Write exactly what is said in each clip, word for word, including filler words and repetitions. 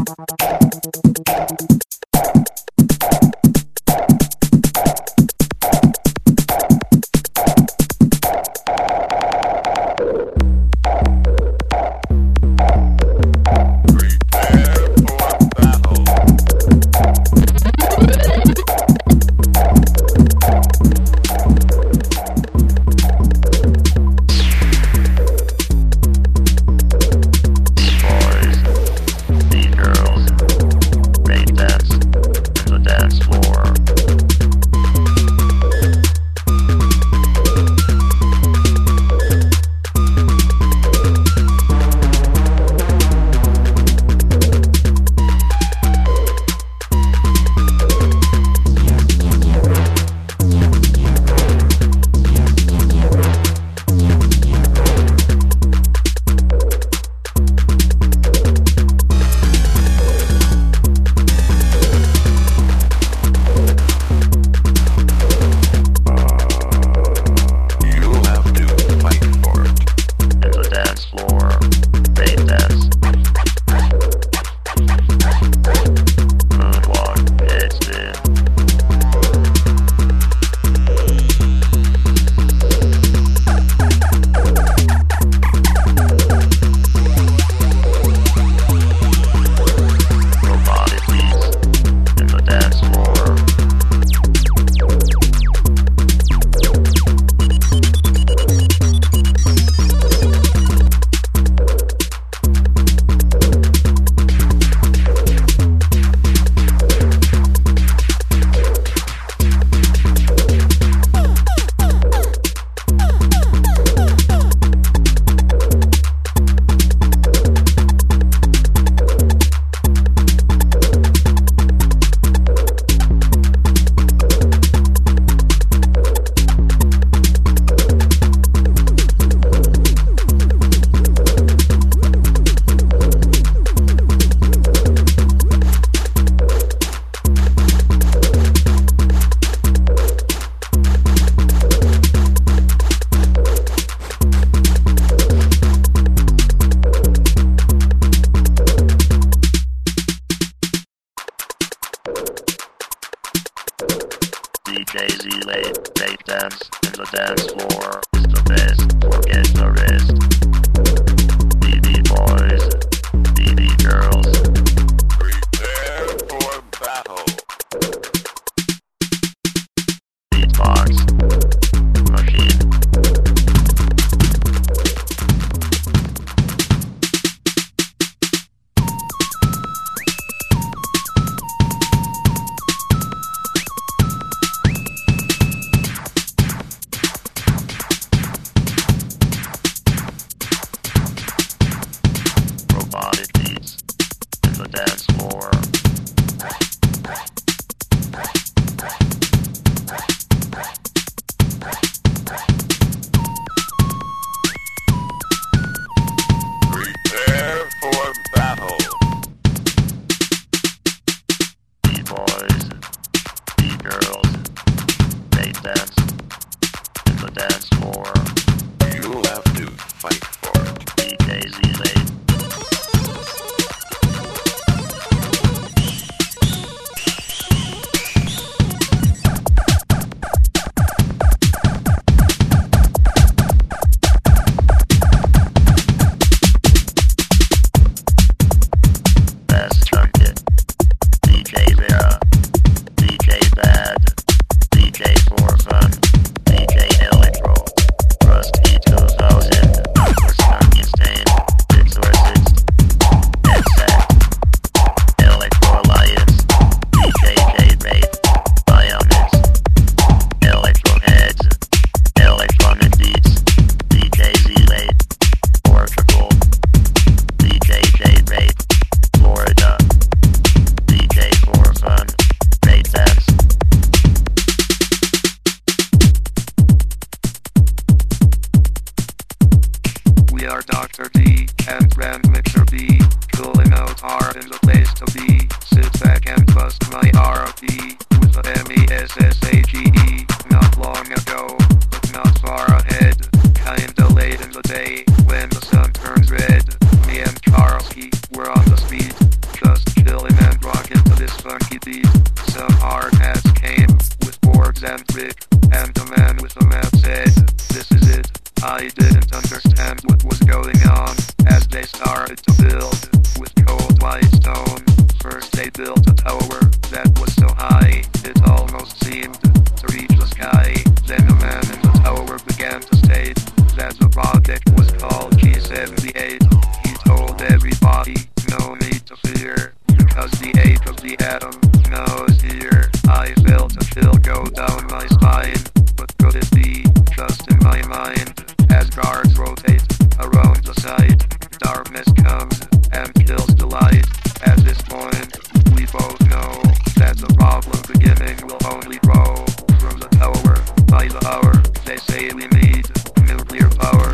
D J Z-Late, break dance, in the dance floor, is the best, forget the rest. B B boys, B B girls, prepare for battle. Beatbox, machine. Robotic beats in the dance floor. Prepare for battle. B-boys, B-girls, they dance in the dance floor. You'll have to fight for it. D J Z-Late. Best Junket, D J Vera, D J Bad, D J For Fun, D J Electro, Rusty two thousand, Stunky Stain, Exorcist, Headset, Electro Alliance, D J J-Bait, Biomix, Electro Heads, Electronic Beats, D J Z-Late, Portugal, D J J-Bait, Florida, D J For Fun, Great Dance. We are Doctor D and Grand Mixer B, cooling out hard in the place to be. Sit back and bust my R P with the M E S S A G E. Not long ago, but not far ahead. Kinda late in the day when the sun turns red. Me and Charlesky were on the speed, just beat. Some hard hats came with boards and brick, and the man with the map said, "This is it." I didn't understand what was going on as they started to build with cold white stone. First they built a tower that was so high it almost seemed to reach the sky. Then the man in the tower began to state that the project was called G seventy-eight. He told everybody, no need to fear, because the age of the atom now is here. I felt a chill go down my spine, but could it be just in my mind? As guards rotate around the site, darkness comes and kills the light. At this point, we both know that the problem beginning will only grow from the tower. By the hour, they say we need nuclear power.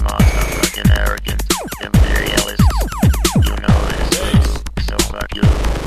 Imperialists, you know this, so fuck you.